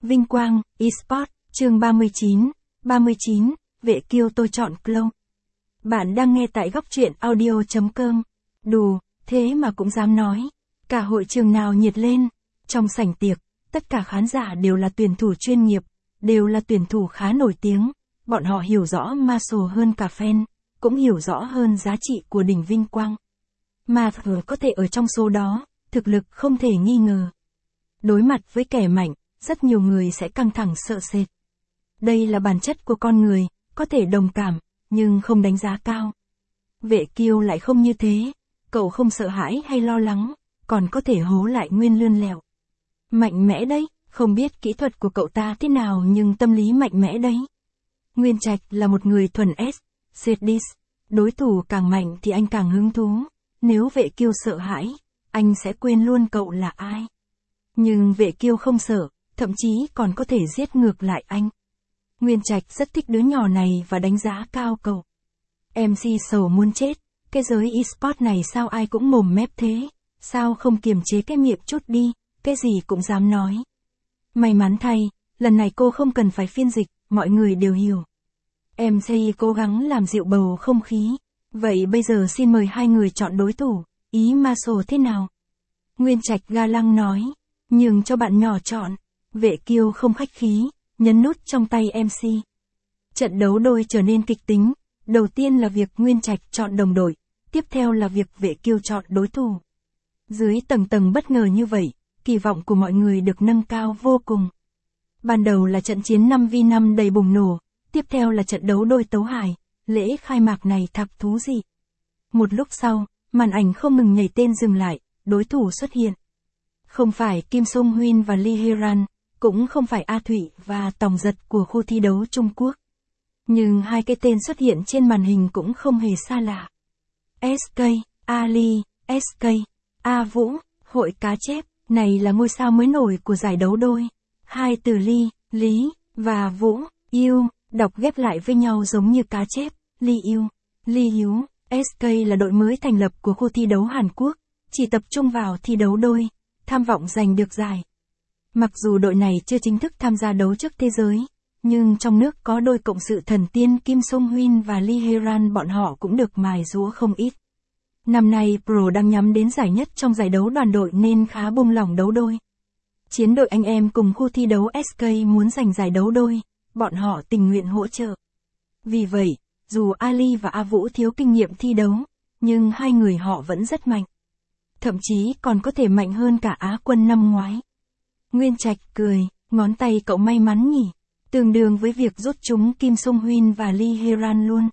Vinh quang, eSport, chương 39, vệ kiêu tôi chọn Cloud. Bạn đang nghe tại góc truyện audio.com. Đù, thế mà cũng dám nói. Cả hội trường nào nhiệt lên. Trong sảnh tiệc, tất cả khán giả đều là tuyển thủ chuyên nghiệp, đều là tuyển thủ khá nổi tiếng. Bọn họ hiểu rõ Marshall hơn cả fan, cũng hiểu rõ hơn giá trị của đỉnh vinh quang. Marshall có thể ở trong số đó, thực lực không thể nghi ngờ. Đối mặt với kẻ mạnh, rất nhiều người sẽ căng thẳng sợ sệt. Đây là bản chất của con người, có thể đồng cảm, nhưng không đánh giá cao. Vệ kiêu lại không như thế, cậu không sợ hãi hay lo lắng, còn có thể hố lại nguyên lươn lẹo. Mạnh mẽ đấy, không biết kỹ thuật của cậu ta thế nào nhưng tâm lý mạnh mẽ đấy. Nguyên Trạch là một người thuần sadist, đối thủ càng mạnh thì anh càng hứng thú, nếu vệ kiêu sợ hãi, anh sẽ quên luôn cậu là ai. Nhưng vệ kiêu không sợ, thậm chí còn có thể giết ngược lại anh. Nguyên Trạch rất thích đứa nhỏ này và đánh giá cao cậu. MC sầu muốn chết, cái giới eSport này sao ai cũng mồm mép thế, sao không kiềm chế cái miệng chút đi, cái gì cũng dám nói. May mắn thay, lần này cô không cần phải phiên dịch, mọi người đều hiểu. MC cố gắng làm dịu bầu không khí. Vậy bây giờ xin mời hai người chọn đối thủ, ý Marshall thế nào? Nguyên Trạch ga lăng nói, nhường cho bạn nhỏ chọn. Vệ kiêu không khách khí, nhấn nút trong tay MC. Trận đấu đôi trở nên kịch tính, đầu tiên là việc Nguyên Trạch chọn đồng đội, tiếp theo là việc vệ kiêu chọn đối thủ. Dưới tầng bất ngờ như vậy, kỳ vọng của mọi người được nâng cao vô cùng. Ban đầu là trận chiến 5v5 đầy bùng nổ, tiếp theo là trận đấu đôi tấu hài, lễ khai mạc này thạc thú gì. Một lúc sau, màn ảnh không ngừng nhảy tên dừng lại, đối thủ xuất hiện. Không phải Kim Sung Huynh và Lee Heran, cũng không phải A Thụy và Tòng Giật của khu thi đấu Trung Quốc. Nhưng hai cái tên xuất hiện trên màn hình cũng không hề xa lạ. SK, Ali, SK, A Vũ, hội cá chép, này là ngôi sao mới nổi của giải đấu đôi. Hai từ Ly, Lý, và Vũ, Yêu, đọc ghép lại với nhau giống như cá chép, Ly Yêu, Ly Hiếu. SK là đội mới thành lập của khu thi đấu Hàn Quốc, chỉ tập trung vào thi đấu đôi, tham vọng giành được giải. Mặc dù đội này chưa chính thức tham gia đấu trước thế giới, nhưng trong nước có đôi cộng sự thần tiên Kim Sung Huynh và Lee Heran, bọn họ cũng được mài giũa không ít. Năm nay Pro đang nhắm đến giải nhất trong giải đấu đoàn đội nên khá buông lỏng đấu đôi. Chiến đội anh em cùng khu thi đấu SK muốn giành giải đấu đôi, bọn họ tình nguyện hỗ trợ. Vì vậy, dù Ali và A Vũ thiếu kinh nghiệm thi đấu, nhưng hai người họ vẫn rất mạnh. Thậm chí còn có thể mạnh hơn cả Á quân năm ngoái. Nguyên Trạch cười, ngón tay cậu may mắn nhỉ, tương đương với việc rút chúng Kim Sung Huynh và Lee Heran luôn.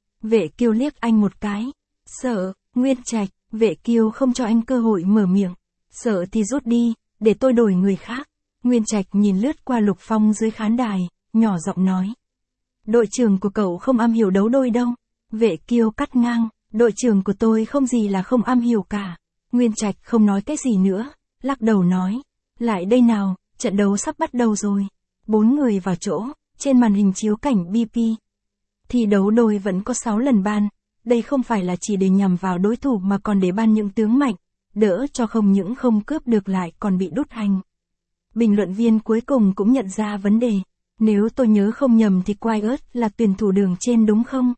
Vệ kiêu liếc anh một cái. Sợ, Nguyên Trạch, vệ kiêu không cho anh cơ hội mở miệng. Sợ thì rút đi, để tôi đổi người khác. Nguyên Trạch nhìn lướt qua Lục Phong dưới khán đài, nhỏ giọng nói. Đội trưởng của cậu không am hiểu đấu đôi đâu. Vệ kiêu cắt ngang, đội trưởng của tôi không gì là không am hiểu cả. Nguyên Trạch không nói cái gì nữa, lắc đầu nói. Lại đây nào, trận đấu sắp bắt đầu rồi. 4 người vào chỗ, trên màn hình chiếu cảnh BP. Thi đấu đôi vẫn có 6 lần ban, đây không phải là chỉ để nhằm vào đối thủ mà còn để ban những tướng mạnh, đỡ cho không những không cướp được lại còn bị đốt hành. Bình luận viên cuối cùng cũng nhận ra vấn đề, nếu tôi nhớ không nhầm thì Quiet là tuyển thủ đường trên đúng không?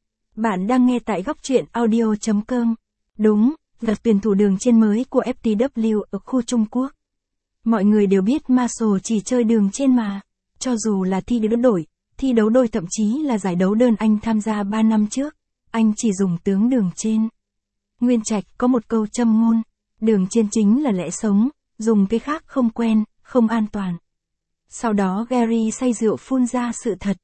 Bạn đang nghe tại góc truyện audio.com. Đúng, là tuyển thủ đường trên mới của FTW ở khu Trung Quốc. Mọi người đều biết Marshall chỉ chơi đường trên mà, cho dù là thi đấu đôi thậm chí là giải đấu đơn anh tham gia 3 năm trước, anh chỉ dùng tướng đường trên. Nguyên Trạch có một câu châm ngôn, đường trên chính là lẽ sống, dùng cái khác không quen, không an toàn. Sau đó Gary say rượu phun ra sự thật,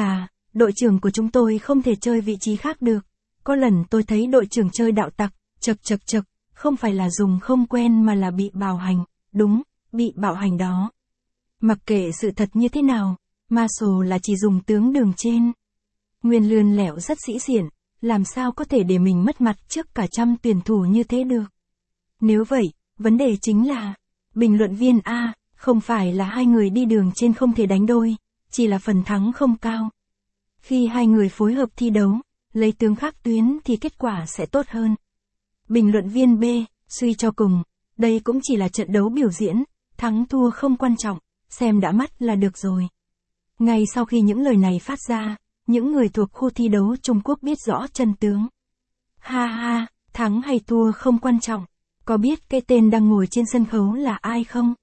đội trưởng của chúng tôi không thể chơi vị trí khác được, có lần tôi thấy đội trưởng chơi đạo tặc, chật, không phải là dùng không quen mà là bị bạo hành, đúng. Bị bạo hành đó. Mặc kệ sự thật như thế nào, Marshall là chỉ dùng tướng đường trên. Nguyên lươn lẹo rất sĩ diện, làm sao có thể để mình mất mặt trước cả trăm tuyển thủ như thế được. Nếu vậy, vấn đề chính là, bình luận viên A, không phải là hai người đi đường trên không thể đánh đôi, chỉ là phần thắng không cao. Khi hai người phối hợp thi đấu, lấy tướng khác tuyến thì kết quả sẽ tốt hơn. Bình luận viên B, suy cho cùng, đây cũng chỉ là trận đấu biểu diễn. Thắng thua không quan trọng, xem đã mắt là được rồi. Ngay sau khi những lời này phát ra, những người thuộc khu thi đấu Trung Quốc biết rõ chân tướng. Ha ha, thắng hay thua không quan trọng. Có biết cái tên đang ngồi trên sân khấu là ai không?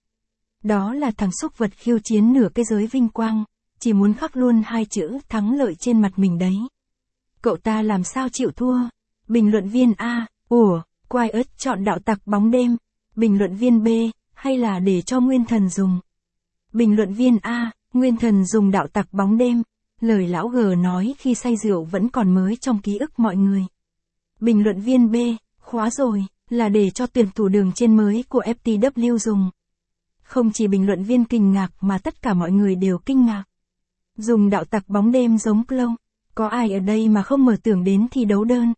Đó là thằng súc vật khiêu chiến nửa cái giới vinh quang, chỉ muốn khắc luôn hai chữ thắng lợi trên mặt mình đấy. Cậu ta làm sao chịu thua? Bình luận viên A, ủa, quái ớt chọn đạo tặc bóng đêm. Bình luận viên B, hay là để cho Nguyên Thần dùng? Bình luận viên A, Nguyên Thần dùng đạo tặc bóng đêm. Lời lão G nói khi say rượu vẫn còn mới trong ký ức mọi người. Bình luận viên B, khóa rồi, là để cho tuyển thủ đường trên mới của FTW dùng. Không chỉ bình luận viên kinh ngạc mà tất cả mọi người đều kinh ngạc. Dùng đạo tặc bóng đêm giống clone, có ai ở đây mà không mơ tưởng đến thi đấu đơn?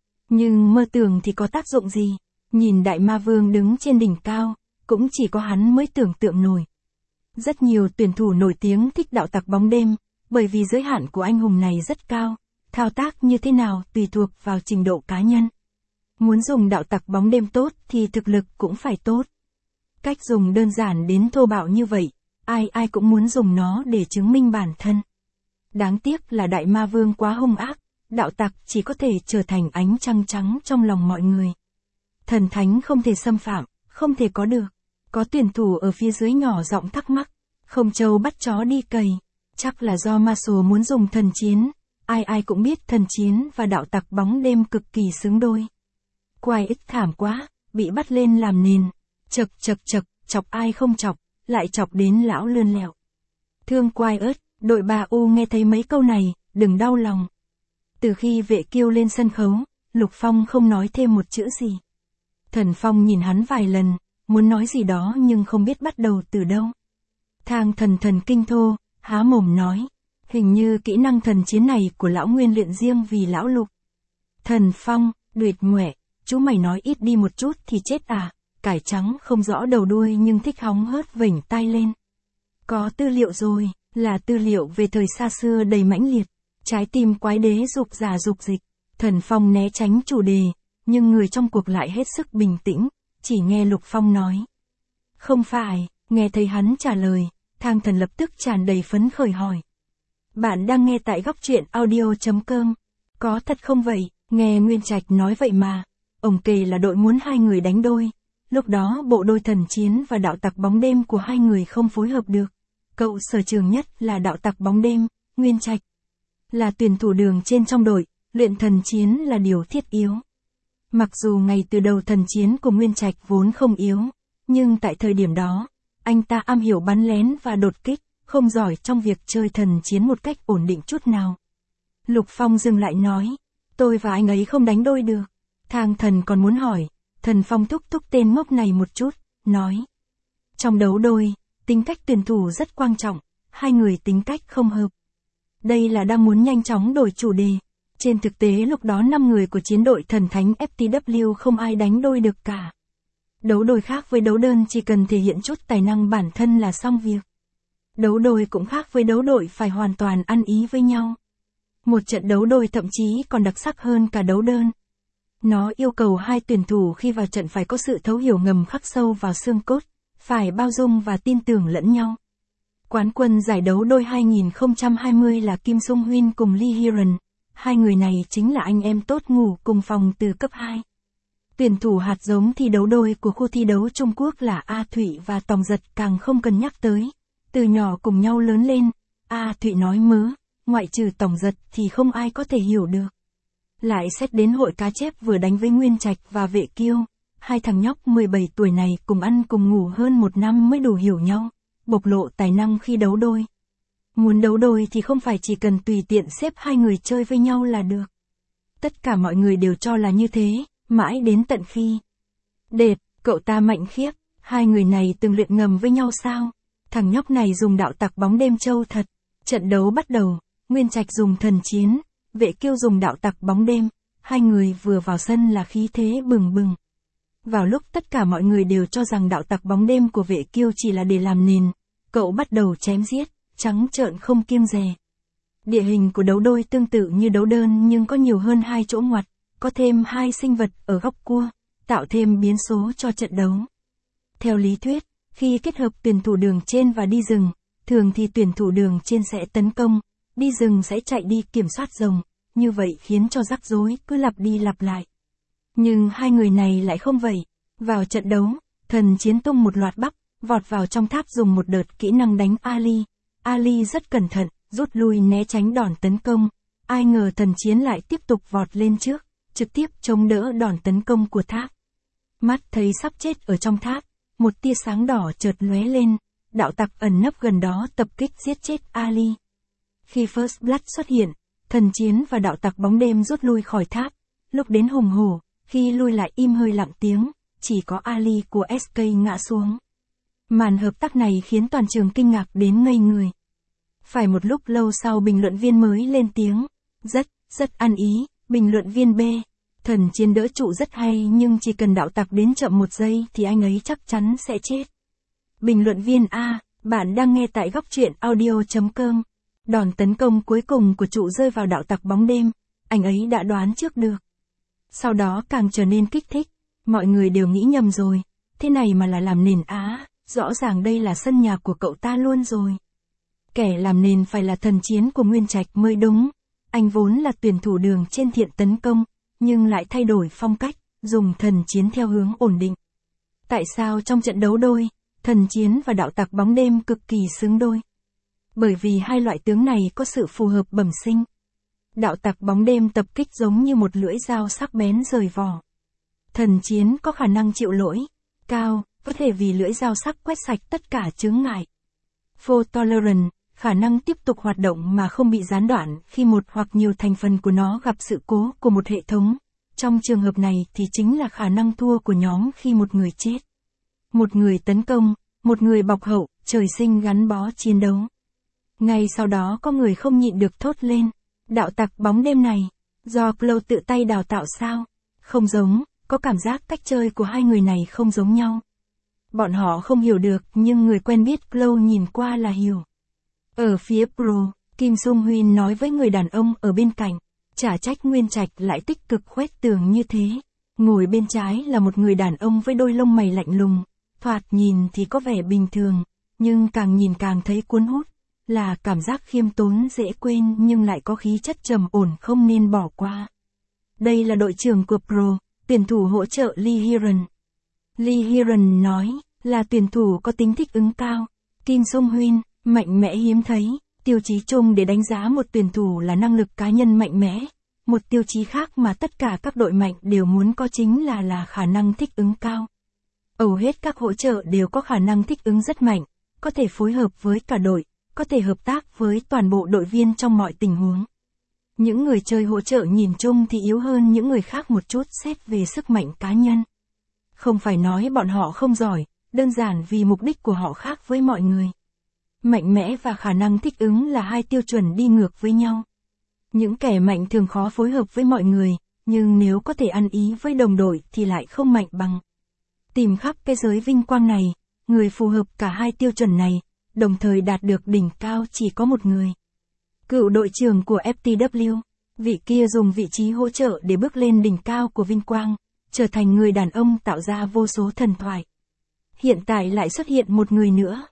Nhưng mơ tưởng thì có tác dụng gì? Nhìn Đại Ma Vương đứng trên đỉnh cao, cũng chỉ có hắn mới tưởng tượng nổi. Rất nhiều tuyển thủ nổi tiếng thích đạo tặc bóng đêm, bởi vì giới hạn của anh hùng này rất cao, thao tác như thế nào tùy thuộc vào trình độ cá nhân. Muốn dùng đạo tặc bóng đêm tốt thì thực lực cũng phải tốt. Cách dùng đơn giản đến thô bạo như vậy, ai ai cũng muốn dùng nó để chứng minh bản thân. Đáng tiếc là Đại Ma Vương quá hung ác, đạo tặc chỉ có thể trở thành ánh trăng trắng trong lòng mọi người. Thần thánh không thể xâm phạm, không thể có được. Có tuyển thủ ở phía dưới nhỏ giọng thắc mắc, không trâu bắt chó đi cày, chắc là do Marshall muốn dùng thần chiến. Ai ai cũng biết thần chiến và đạo tặc bóng đêm cực kỳ xứng đôi. Quái ích thảm quá, bị bắt lên làm nền. Chật, chọc ai không chọc, lại chọc đến lão lươn lẹo. Thương Quái ớt, đội 3U nghe thấy mấy câu này, đừng đau lòng. Từ khi Vệ Kiêu lên sân khấu, Lục Phong không nói thêm một chữ gì. Thần Phong nhìn hắn vài lần, muốn nói gì đó nhưng không biết bắt đầu từ đâu. Thang thần kinh thô, há mồm nói, hình như kỹ năng thần chiến này của lão Nguyên luyện riêng vì lão Lục. Thần Phong, đuyệt nguệ, chú mày nói ít đi một chút thì chết à, cải trắng không rõ đầu đuôi nhưng thích hóng hớt vểnh tai lên. Có tư liệu rồi, là tư liệu về thời xa xưa đầy mãnh liệt, trái tim quái đế dục giả dục dịch. Thần Phong né tránh chủ đề, nhưng người trong cuộc lại hết sức bình tĩnh, chỉ nghe Lục Phong nói. Không phải, nghe thấy hắn trả lời, Thang Thần lập tức tràn đầy phấn khởi hỏi. Bạn đang nghe tại góc truyện audio.com. Có thật không vậy? Nghe Nguyên Trạch nói vậy mà. Ông kể là đội muốn hai người đánh đôi. Lúc đó bộ đôi thần chiến và đạo tặc bóng đêm của hai người không phối hợp được. Cậu sở trường nhất là đạo tặc bóng đêm, Nguyên Trạch. Là tuyển thủ đường trên trong đội, luyện thần chiến là điều thiết yếu. Mặc dù ngày từ đầu thần chiến của Nguyên Trạch vốn không yếu, nhưng tại thời điểm đó, anh ta am hiểu bắn lén và đột kích, không giỏi trong việc chơi thần chiến một cách ổn định chút nào. Lục Phong dừng lại nói, tôi và anh ấy không đánh đôi được. Thang Thần còn muốn hỏi, Thần Phong thúc tên ngốc này một chút, nói. Trong đấu đôi, tính cách tuyển thủ rất quan trọng, hai người tính cách không hợp. Đây là đang muốn nhanh chóng đổi chủ đề. Trên thực tế lúc đó 5 người của chiến đội thần thánh FTW không ai đánh đôi được cả. Đấu đôi khác với đấu đơn chỉ cần thể hiện chút tài năng bản thân là xong việc. Đấu đôi cũng khác với đấu đội phải hoàn toàn ăn ý với nhau. Một trận đấu đôi thậm chí còn đặc sắc hơn cả đấu đơn. Nó yêu cầu hai tuyển thủ khi vào trận phải có sự thấu hiểu ngầm khắc sâu vào xương cốt, phải bao dung và tin tưởng lẫn nhau. Quán quân giải đấu đôi 2020 là Kim Sung Huynh cùng Lee Hiron. Hai người này chính là anh em tốt ngủ cùng phòng từ cấp 2. Tuyển thủ hạt giống thi đấu đôi của khu thi đấu Trung Quốc là A Thụy và Tòng Giật càng không cần nhắc tới. Từ nhỏ cùng nhau lớn lên, A Thụy nói mớ, ngoại trừ Tòng Giật thì không ai có thể hiểu được. Lại xét đến hội cá chép vừa đánh với Nguyên Trạch và Vệ Kiêu, hai thằng nhóc 17 tuổi này cùng ăn cùng ngủ hơn một năm mới đủ hiểu nhau, bộc lộ tài năng khi đấu đôi. Muốn đấu đôi thì không phải chỉ cần tùy tiện xếp hai người chơi với nhau là được. Tất cả mọi người đều cho là như thế, mãi đến tận khi. Đệt, cậu ta mạnh khiếp, hai người này từng luyện ngầm với nhau sao? Thằng nhóc này dùng đạo tặc bóng đêm châu thật. Trận đấu bắt đầu, Nguyên Trạch dùng thần chiến, Vệ Kiêu dùng đạo tặc bóng đêm, hai người vừa vào sân là khí thế bừng bừng. Vào lúc tất cả mọi người đều cho rằng đạo tặc bóng đêm của Vệ Kiêu chỉ là để làm nền, cậu bắt đầu chém giết, trắng trợn không kiêng dè. Địa hình của đấu đôi tương tự như đấu đơn nhưng có nhiều hơn hai chỗ ngoặt, có thêm hai sinh vật ở góc cua, tạo thêm biến số cho trận đấu. Theo lý thuyết, Khi kết hợp tuyển thủ đường trên và đi rừng, thường thì tuyển thủ đường trên sẽ tấn công, đi rừng sẽ chạy đi kiểm soát rồng, như vậy khiến cho rắc rối cứ lặp đi lặp lại. Nhưng hai người này lại không vậy. Vào trận đấu, thần chiến tung một loạt bắp, vọt vào trong tháp dùng một đợt kỹ năng đánh Ali. Ali rất cẩn thận, rút lui né tránh đòn tấn công. Ai ngờ thần chiến lại tiếp tục vọt lên trước, trực tiếp chống đỡ đòn tấn công của tháp. Mắt thấy sắp chết ở trong tháp, một tia sáng đỏ chợt lóe lên, đạo tặc ẩn nấp gần đó tập kích giết chết Ali. Khi First Blood xuất hiện, thần chiến và đạo tặc bóng đêm rút lui khỏi tháp. Lúc đến hùng hổ, khi lui lại im hơi lặng tiếng, chỉ có Ali của SK ngã xuống. Màn hợp tác này khiến toàn trường kinh ngạc đến ngây người. Phải một lúc lâu sau bình luận viên mới lên tiếng. Rất ăn ý, bình luận viên B. Thần chiến đỡ trụ rất hay nhưng chỉ cần đạo tặc đến chậm 1 giây thì anh ấy chắc chắn sẽ chết. Bình luận viên A. Bạn đang nghe tại góc truyện audio.com. Đòn tấn công cuối cùng của trụ rơi vào đạo tặc bóng đêm. Anh ấy đã đoán trước được. Sau đó càng trở nên kích thích. Mọi người đều nghĩ nhầm rồi. Thế này mà là làm nền á. Rõ ràng đây là sân nhà của cậu ta luôn rồi. Kẻ làm nền phải là thần chiến của Nguyên Trạch mới đúng. Anh vốn là tuyển thủ đường trên thiện tấn công, nhưng lại thay đổi phong cách, dùng thần chiến theo hướng ổn định. Tại sao trong trận đấu đôi, thần chiến và đạo tặc bóng đêm cực kỳ xứng đôi? Bởi vì hai loại tướng này có sự phù hợp bẩm sinh. Đạo tặc bóng đêm tập kích giống như một lưỡi dao sắc bén rời vỏ. Thần chiến có khả năng chịu lỗi cao, có thể vì lưỡi dao sắc quét sạch tất cả chướng ngại. Fault tolerance, khả năng tiếp tục hoạt động mà không bị gián đoạn khi một hoặc nhiều thành phần của nó gặp sự cố của một hệ thống. Trong trường hợp này thì chính là khả năng thua của nhóm khi một người chết. Một người tấn công, một người bọc hậu, trời sinh gắn bó chiến đấu. Ngay sau đó có người không nhịn được thốt lên. Đạo tặc bóng đêm này, do Clow tự tay đào tạo sao? Không giống, có cảm giác cách chơi của hai người này không giống nhau. Bọn họ không hiểu được nhưng người quen biết Clow nhìn qua là hiểu. Ở phía Pro, Kim Sung Huyên nói với người đàn ông ở bên cạnh, chả trách Nguyên Trạch lại tích cực khoét tường như thế. Ngồi bên trái là một người đàn ông với đôi lông mày lạnh lùng, thoạt nhìn thì có vẻ bình thường, nhưng càng nhìn càng thấy cuốn hút, là cảm giác khiêm tốn dễ quên nhưng lại có khí chất trầm ổn không nên bỏ qua. Đây là đội trưởng của Pro, tuyển thủ hỗ trợ Lee Hiron. Lee Hiron nói, là tuyển thủ có tính thích ứng cao. Kim Sung Huyên, mạnh mẽ hiếm thấy, tiêu chí chung để đánh giá một tuyển thủ là năng lực cá nhân mạnh mẽ. Một tiêu chí khác mà tất cả các đội mạnh đều muốn có chính là khả năng thích ứng cao. Hầu hết các hỗ trợ đều có khả năng thích ứng rất mạnh, có thể phối hợp với cả đội, có thể hợp tác với toàn bộ đội viên trong mọi tình huống. Những người chơi hỗ trợ nhìn chung thì yếu hơn những người khác một chút xét về sức mạnh cá nhân. Không phải nói bọn họ không giỏi, đơn giản vì mục đích của họ khác với mọi người. Mạnh mẽ và khả năng thích ứng là hai tiêu chuẩn đi ngược với nhau. Những kẻ mạnh thường khó phối hợp với mọi người, nhưng nếu có thể ăn ý với đồng đội thì lại không mạnh bằng. Tìm khắp cái giới vinh quang này, người phù hợp cả hai tiêu chuẩn này, đồng thời đạt được đỉnh cao chỉ có một người. Cựu đội trưởng của FTW, vị kia dùng vị trí hỗ trợ để bước lên đỉnh cao của vinh quang, trở thành người đàn ông tạo ra vô số thần thoại. Hiện tại lại xuất hiện một người nữa.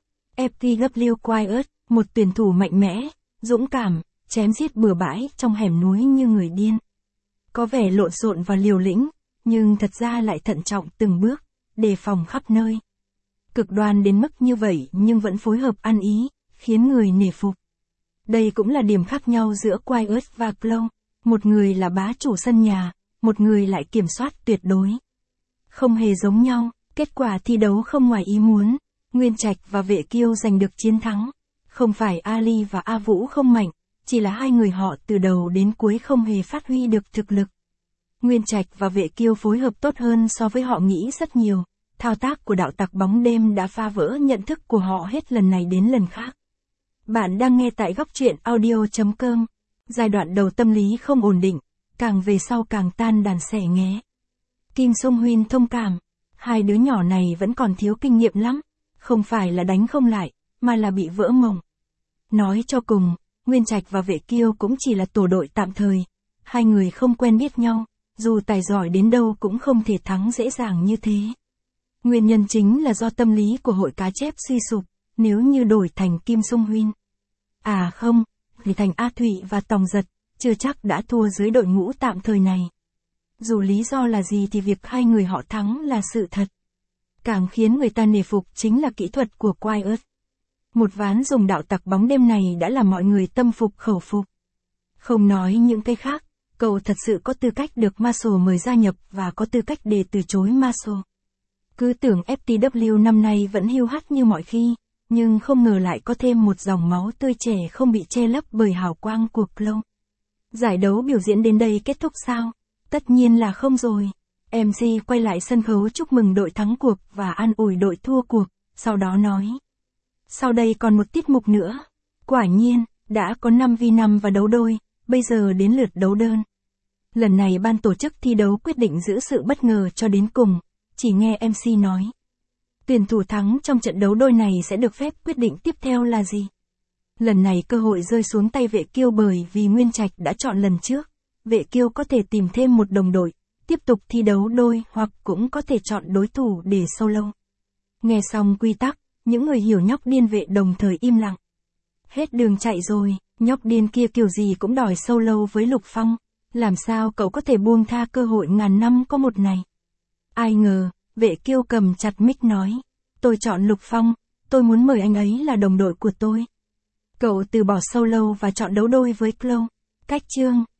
FTW Quiet, một tuyển thủ mạnh mẽ, dũng cảm, chém giết bừa bãi trong hẻm núi như người điên. Có vẻ lộn xộn và liều lĩnh, nhưng thật ra lại thận trọng từng bước, đề phòng khắp nơi. Cực đoan đến mức như vậy nhưng vẫn phối hợp ăn ý, khiến người nể phục. Đây cũng là điểm khác nhau giữa Quiet và Clow. Một người là bá chủ sân nhà, một người lại kiểm soát tuyệt đối. Không hề giống nhau, kết quả thi đấu không ngoài ý muốn. Nguyên Trạch và Vệ Kiêu giành được chiến thắng. Không phải Ali và A Vũ không mạnh, chỉ là hai người họ từ đầu đến cuối không hề phát huy được thực lực. Nguyên Trạch và Vệ Kiêu phối hợp tốt hơn so với họ nghĩ rất nhiều. Thao tác của đạo tặc bóng đêm đã phá vỡ nhận thức của họ hết lần này đến lần khác. Bạn đang nghe tại góc truyện audio.com. Giai đoạn đầu tâm lý không ổn định, càng về sau càng tan đàn xẻ nghé. Kim Sung Huyên thông cảm, hai đứa nhỏ này vẫn còn thiếu kinh nghiệm lắm, không phải là đánh không lại, mà là bị vỡ mộng. Nói cho cùng, Nguyên Trạch và Vệ Kiêu cũng chỉ là tổ đội tạm thời, hai người không quen biết nhau, dù tài giỏi đến đâu cũng không thể thắng dễ dàng như thế. Nguyên nhân chính là do tâm lý của hội cá chép suy sụp, nếu như đổi thành Kim Sung Huynh. À không, thì thành A Thụy và Tòng Giật, chưa chắc đã thua dưới đội ngũ tạm thời này. Dù lý do là gì thì việc hai người họ thắng là sự thật. Càng khiến người ta nể phục chính là kỹ thuật của Wyatt. Một ván dùng đạo tặc bóng đêm này đã làm mọi người tâm phục khẩu phục. Không nói những cái khác, cậu thật sự có tư cách được Marshall mời gia nhập và có tư cách để từ chối Marshall. Cứ tưởng FTW năm nay vẫn hiu hắt như mọi khi, nhưng không ngờ lại có thêm một dòng máu tươi trẻ không bị che lấp bởi hào quang của Clown. Giải đấu biểu diễn đến đây kết thúc sao? Tất nhiên là không rồi. MC quay lại sân khấu chúc mừng đội thắng cuộc và an ủi đội thua cuộc, sau đó nói. Sau đây còn một tiết mục nữa. Quả nhiên, đã có 5v5 và đấu đôi, bây giờ đến lượt đấu đơn. Lần này ban tổ chức thi đấu quyết định giữ sự bất ngờ cho đến cùng, chỉ nghe MC nói. Tuyển thủ thắng trong trận đấu đôi này sẽ được phép quyết định tiếp theo là gì? Lần này cơ hội rơi xuống tay Vệ Kiêu bởi vì Nguyên Trạch đã chọn lần trước. Vệ Kiêu có thể tìm thêm một đồng đội, tiếp tục thi đấu đôi hoặc cũng có thể chọn đối thủ để solo. Nghe xong quy tắc, những người hiểu nhóc điên Vệ đồng thời im lặng. Hết đường chạy rồi, nhóc điên kia kiểu gì cũng đòi solo với Lục Phong. Làm sao cậu có thể buông tha cơ hội ngàn năm có một này? Ai ngờ, Vệ Kiêu cầm chặt mic nói. Tôi chọn Lục Phong, tôi muốn mời anh ấy là đồng đội của tôi. Cậu từ bỏ solo và chọn đấu đôi với Clown. Cách chương